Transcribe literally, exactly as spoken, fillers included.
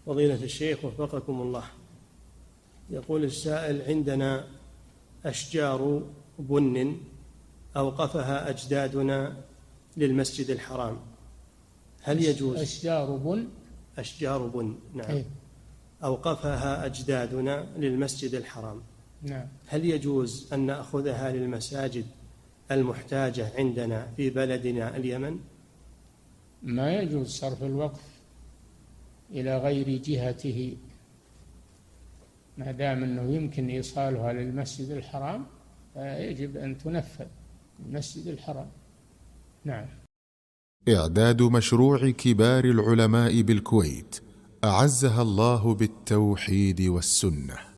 فضيلة الشيخ وفقكم الله، يقول السائل: عندنا أشجار بن أوقفها أجدادنا للمسجد الحرام، هل يجوز؟ أشجار بن أشجار بن نعم إيه؟ أوقفها أجدادنا للمسجد الحرام، نعم. هل يجوز أن نأخذها للمساجد المحتاجة عندنا في بلدنا اليمن؟ ما يجوز صرف الوقف إلى غير جهته ما دام أنه يمكن إيصالها للمسجد الحرام، فيجب أن تنفذ المسجد الحرام. نعم. إعداد مشروع كبار العلماء بالكويت أعزها الله بالتوحيد والسنة.